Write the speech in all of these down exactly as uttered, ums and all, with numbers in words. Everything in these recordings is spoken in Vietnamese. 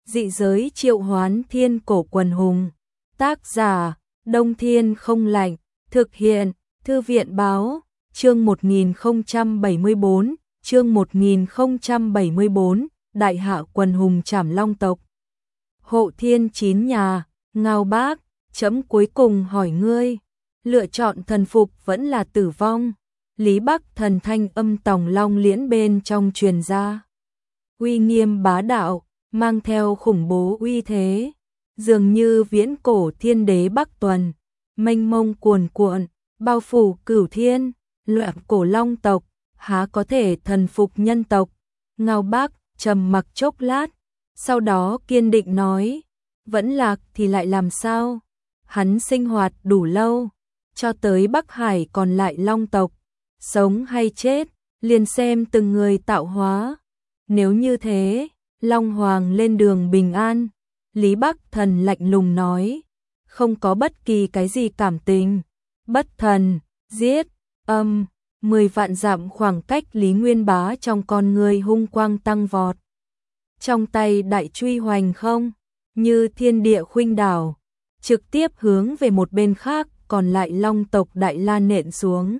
Dị giới triệu hoán thiên cổ quần hùng. Tác giả, Đông Thiên Không Lạnh. Thực hiện, Thư viện Báo. Chương một nghìn không trăm bảy mươi bốn, chương một nghìn không trăm bảy mươi bốn, Đại hạ quần hùng Trảm Long tộc. Hộ Thiên chín nhà, Ngao Bác, chấm cuối cùng hỏi ngươi, lựa chọn thần phục vẫn là tử vong? Lý Bắc thần thanh âm tòng long liễn bên trong truyền ra. Uy nghiêm bá đạo, mang theo khủng bố uy thế, dường như viễn cổ thiên đế Bắc Tuần, mênh mông cuồn cuộn, bao phủ cửu thiên, loạn cổ long tộc, há có thể thần phục nhân tộc? Ngao Bác trầm mặc chốc lát, sau đó kiên định nói, vẫn lạc thì lại làm sao? Hắn sinh hoạt đủ lâu, cho tới Bắc Hải còn lại long tộc, sống hay chết, liền xem từng người tạo hóa. Nếu như thế, Long Hoàng lên đường bình an. Lý Bắc thần lạnh lùng nói, không có bất kỳ cái gì cảm tình. Bất thần, giết, âm, mười vạn dặm khoảng cách Lý Nguyên Bá trong con người hung quang tăng vọt. Trong tay đại truy hoành không, như thiên địa khuynh đảo, trực tiếp hướng về một bên khác, còn lại long tộc Đại La nện xuống.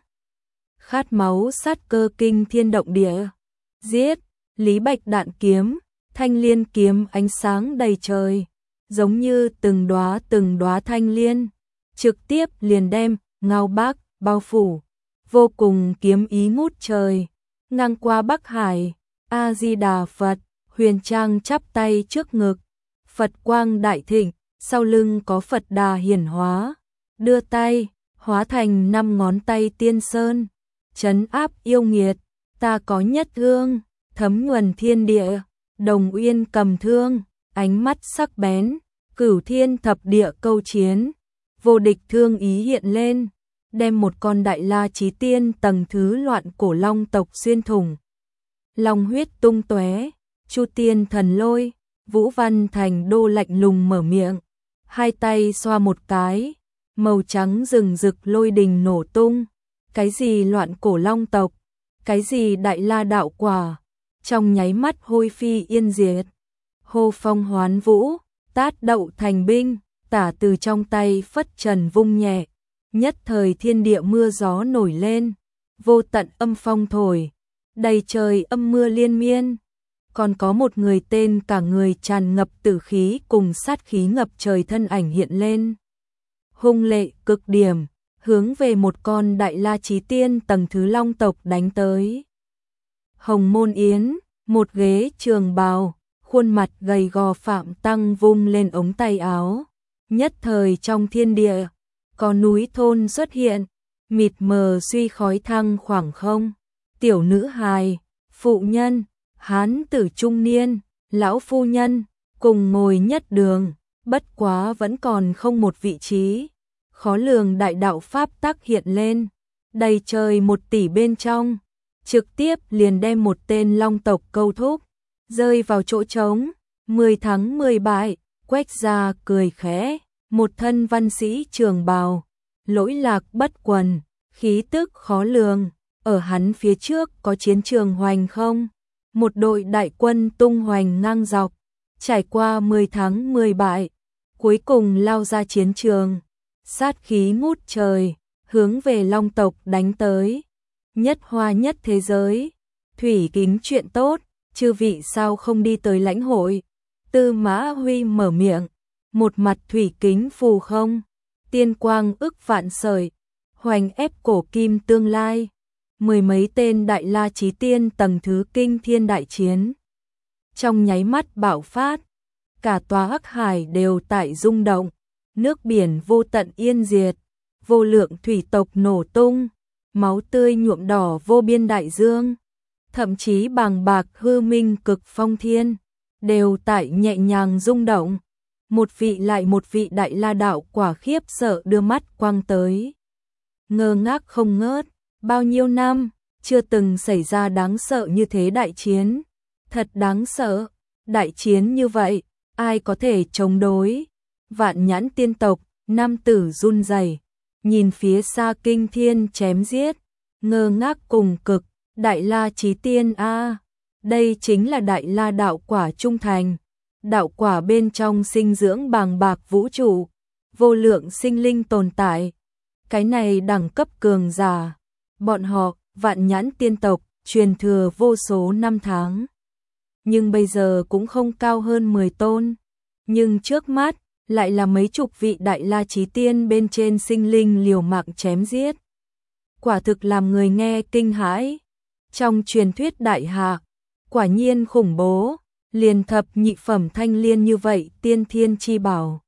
Khát máu sát cơ kinh thiên động địa. Giết, Lý Bạch đạn kiếm, thanh liên kiếm ánh sáng đầy trời, giống như từng đóa từng đóa thanh liên, trực tiếp liền đem Ngao Bác bao phủ, vô cùng kiếm ý ngút trời, ngang qua Bắc Hải. A Di Đà Phật. Huyền Trang chắp tay trước ngực, Phật quang đại thịnh, sau lưng có Phật Đà hiển hóa, đưa tay, hóa thành năm ngón tay tiên sơn, trấn áp yêu nghiệt. Ta có nhất thương, thấm nhuần thiên địa, Đồng Uyên cầm thương, ánh mắt sắc bén, cửu thiên thập địa câu chiến, vô địch thương ý hiện lên, đem một con Đại La Chí Tiên tầng thứ loạn cổ long tộc xuyên thủng. Long huyết tung tóe, Chu Tiên thần lôi, Vũ Văn Thành Đô lạnh lùng mở miệng, hai tay xoa một cái, màu trắng rừng rực lôi đình nổ tung. Cái gì loạn cổ long tộc, cái gì Đại La đạo quả, trong nháy mắt hôi phi yên diệt. Hô phong hoán vũ, tát đậu thành binh, tả từ trong tay phất trần vung nhẹ, nhất thời thiên địa mưa gió nổi lên, vô tận âm phong thổi, đầy trời âm mưa liên miên. Còn có một người tên cả người tràn ngập tử khí cùng sát khí ngập trời thân ảnh hiện lên, hung lệ cực điểm, hướng về một con Đại La Chí Tiên tầng thứ long tộc đánh tới. Hồng Môn Yến, một ghế trường bào, khuôn mặt gầy gò Phạm Tăng vung lên ống tay áo, nhất thời trong thiên địa có núi thôn xuất hiện, mịt mờ suy khói thăng khoảng không. Tiểu nữ hài, phụ nhân, hán tử trung niên, lão phu nhân cùng ngồi nhất đường, bất quá vẫn còn không một vị trí. Khó lường đại đạo pháp tắc hiện lên, đầy trời một tỷ bên trong, trực tiếp liền đem một tên long tộc câu thúc, rơi vào chỗ trống. Mười thắng mười bại, Quách gia cười khẽ, một thân văn sĩ trường bào, lỗi lạc bất quần, khí tức khó lường. Ở hắn phía trước có chiến trường hoành không, một đội đại quân tung hoành ngang dọc, trải qua mười thắng mười bại, cuối cùng lao ra chiến trường. Sát khí ngút trời, hướng về long tộc đánh tới. Nhất hoa nhất thế giới, thủy kính chuyện tốt, chư vị sao không đi tới lãnh hội? Tư Mã Huy mở miệng, một mặt thủy kính phù không, tiên quang ức vạn sợi, hoành ép cổ kim tương lai. Mười mấy tên Đại La Chí Tiên tầng thứ kinh thiên đại chiến, trong nháy mắt bạo phát, cả tòa Hắc Hải đều tại rung động. Nước biển vô tận yên diệt, vô lượng thủy tộc nổ tung, máu tươi nhuộm đỏ vô biên đại dương, thậm chí bàng bạc hư minh cực phong thiên, đều tại nhẹ nhàng rung động. Một vị lại một vị Đại La đạo quả khiếp sợ đưa mắt quang tới. Ngơ ngác không ngớt, bao nhiêu năm, chưa từng xảy ra đáng sợ như thế đại chiến. Thật đáng sợ, đại chiến như vậy, ai có thể chống đối? Vạn Nhãn tiên tộc, nam tử run rẩy, nhìn phía xa kinh thiên chém giết, ngơ ngác cùng cực. Đại La Chí Tiên a, đây chính là Đại La đạo quả trung thành. đạo quả bên trong sinh dưỡng bàng bạc vũ trụ, vô lượng sinh linh tồn tại. Cái này đẳng cấp cường giả, bọn họ, Vạn Nhãn tiên tộc, truyền thừa vô số năm tháng. Nhưng bây giờ cũng không cao hơn mười tôn. Nhưng trước mắt, lại là mấy chục vị đại la chí tiên bên trên sinh linh liều mạng chém giết. Quả thực làm người nghe kinh hãi. Trong truyền thuyết đại hạ, quả nhiên khủng bố, liền thập nhị phẩm thanh liên như vậy tiên thiên chi bảo.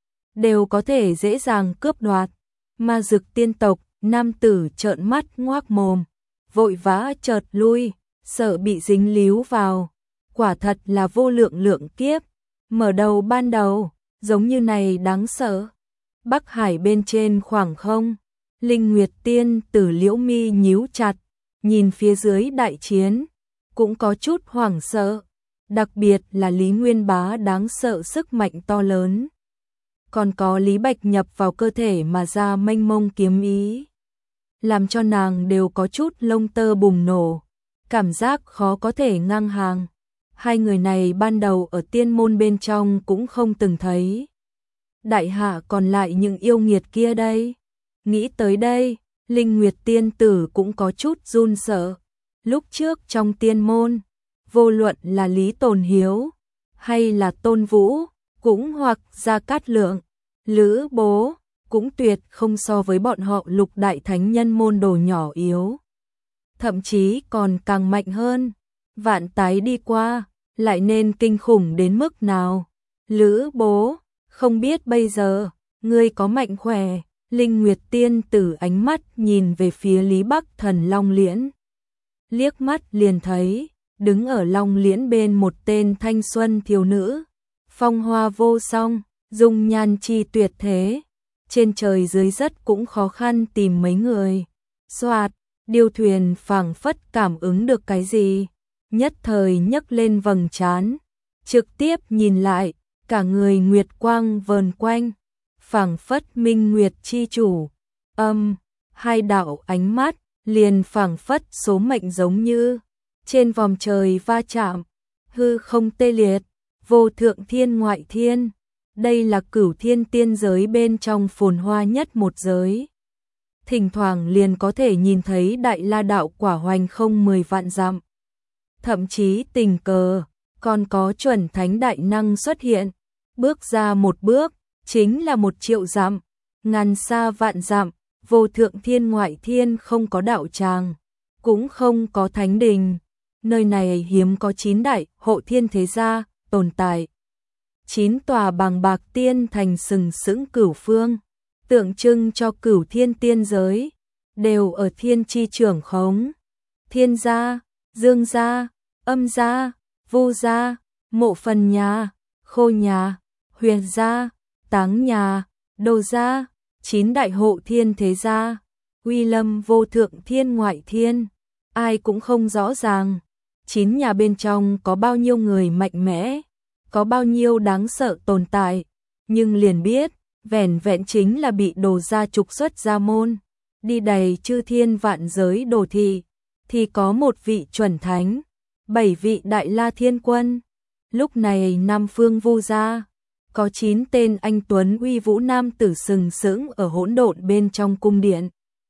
Đều có thể dễ dàng cướp đoạt. Ma Dực tiên tộc, nam tử trợn mắt ngoác mồm, vội vã chợt lui, sợ bị dính líu vào. Quả thật là vô lượng lượng kiếp. Mở đầu ban đầu, giống như này đáng sợ. Bắc Hải bên trên khoảng không, Linh Nguyệt tiên tử liễu mi nhíu chặt, nhìn phía dưới đại chiến, cũng có chút hoảng sợ. Đặc biệt là Lý Nguyên Bá đáng sợ sức mạnh to lớn. Còn có Lý Bạch nhập vào cơ thể mà ra mênh mông kiếm ý, làm cho nàng đều có chút lông tơ bùng nổ, cảm giác khó có thể ngang hàng. Hai người này ban đầu ở tiên môn bên trong cũng không từng thấy. Đại hạ còn lại những yêu nghiệt kia đây. Nghĩ tới đây, Linh Nguyệt tiên tử cũng có chút run sợ. Lúc trước trong tiên môn, vô luận là Lý Tồn Hiếu, hay là Tôn Vũ, cũng hoặc Gia Cát Lượng, Lữ Bố, cũng tuyệt không so với bọn họ lục đại thánh nhân môn đồ nhỏ yếu. Thậm chí còn càng mạnh hơn. Vạn tái đi qua, lại nên kinh khủng đến mức nào. Lữ Bố, không biết bây giờ, ngươi có mạnh khỏe. Linh Nguyệt tiên tử ánh mắt nhìn về phía Lý Bắc Thần Long Liễn. Liếc mắt liền thấy, đứng ở Long Liễn bên một tên thanh xuân thiếu nữ, phong hoa vô song, dung nhan chi tuyệt thế. Trên trời dưới đất cũng khó khăn tìm mấy người. Soạt, điêu thuyền phảng phất cảm ứng được cái gì, nhất thời nhấc lên vầng trán, trực tiếp nhìn lại, cả người nguyệt quang vờn quanh, phảng phất minh nguyệt chi chủ. Âm, hai đạo ánh mắt liền phảng phất số mệnh giống như trên vòm trời va chạm, hư không tê liệt, vô thượng thiên ngoại thiên. Đây là cửu thiên tiên giới bên trong phồn hoa nhất một giới. Thỉnh thoảng liền có thể nhìn thấy đại la đạo quả hoành không mười vạn dặm. Thậm chí tình cờ, còn có chuẩn thánh đại năng xuất hiện. Bước ra một bước, chính là một triệu dặm, ngàn xa vạn dặm, vô thượng thiên ngoại thiên không có đạo tràng, cũng không có thánh đình. Nơi này hiếm có chín đại hộ thiên thế gia tồn tại. Chín tòa bàng bạc tiên thành sừng sững cửu phương, tượng trưng cho cửu thiên tiên giới, đều ở thiên chi trưởng khống. Thiên gia, dương gia, âm gia, vu gia, mộ phần nhà, khô nhà, huyền gia, táng nhà, đồ gia, chín đại hộ thiên thế gia, uy lâm vô thượng thiên ngoại thiên, ai cũng không rõ ràng. Chín nhà bên trong có bao nhiêu người mạnh mẽ, có bao nhiêu đáng sợ tồn tại, nhưng liền biết, vẻn vẹn chính là bị đồ gia trục xuất ra môn, đi đầy chư thiên vạn giới đồ thị, thì có một vị chuẩn thánh, bảy vị đại la thiên quân. Lúc này Nam Phương Vu gia, có chín tên anh tuấn uy vũ nam tử sừng sững ở hỗn độn bên trong cung điện.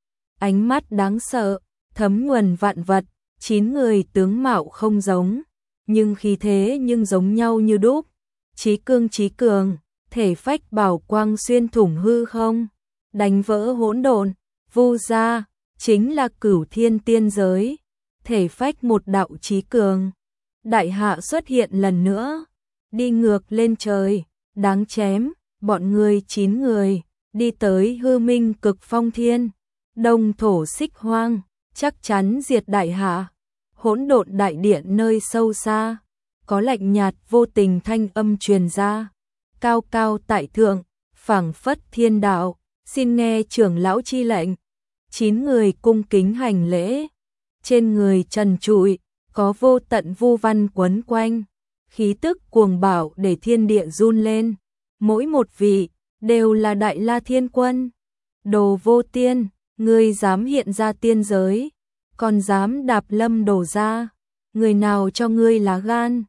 Ánh mắt đáng sợ, thấm nhuần vạn vật, chín người tướng mạo không giống, nhưng khí thế nhưng giống nhau như đúc. Chí cương chí cường, thể phách bảo quang xuyên thủng hư không, đánh vỡ hỗn độn. Vu gia chính là cửu thiên tiên giới, thể phách một đạo chí cường. Đại hạ xuất hiện lần nữa, đi ngược lên trời, đáng chém. Bọn người chín người đi tới hư minh cực phong thiên, đông thổ xích hoang, chắc chắn diệt đại hạ. Hỗn độn đại điện nơi sâu xa, có lạnh nhạt vô tình thanh âm truyền ra, cao cao tại thượng, phảng phất thiên đạo, xin nghe trưởng lão chi lệnh. Chín người cung kính hành lễ, trên người trần trụi, có vô tận vu văn quấn quanh, khí tức cuồng bạo để thiên địa run lên. Mỗi một vị đều là đại la thiên quân. Đồ vô tiên, ngươi dám hiện ra tiên giới, còn dám đạp lâm đổ ra, người nào cho ngươi lá gan?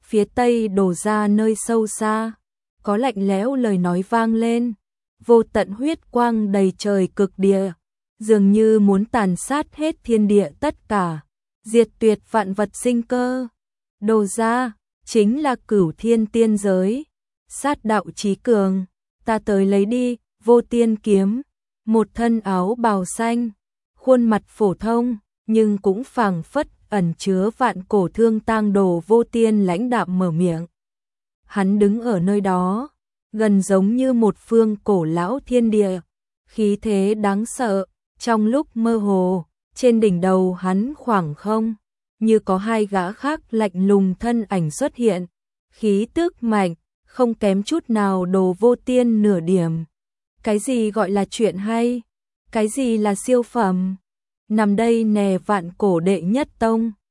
phía tây đổ ra nơi sâu xa, có lạnh lẽo lời nói vang lên, vô tận huyết quang đầy trời cực địa, dường như muốn tàn sát hết thiên địa tất cả, diệt tuyệt vạn vật sinh cơ. Đồ ra, chính là Cửu Thiên tiên giới, sát đạo chí cường, ta tới lấy đi. Vô Tiên kiếm, một thân áo bào xanh, khuôn mặt phổ thông, nhưng cũng phảng phất ẩn chứa vạn cổ thương tang đồ. Vô Tiên lãnh đạm mở miệng. Hắn đứng ở nơi đó, gần giống như một phương cổ lão thiên địa, khí thế đáng sợ. Trong lúc mơ hồ, trên đỉnh đầu hắn khoảng không, như có hai gã khác lạnh lùng thân ảnh xuất hiện, khí tức mạnh, không kém chút nào Đồ Vô Tiên nửa điểm. Cái gì gọi là chuyện hay? Cái gì là siêu phẩm? Nằm đây nè, vạn cổ đệ nhất tông,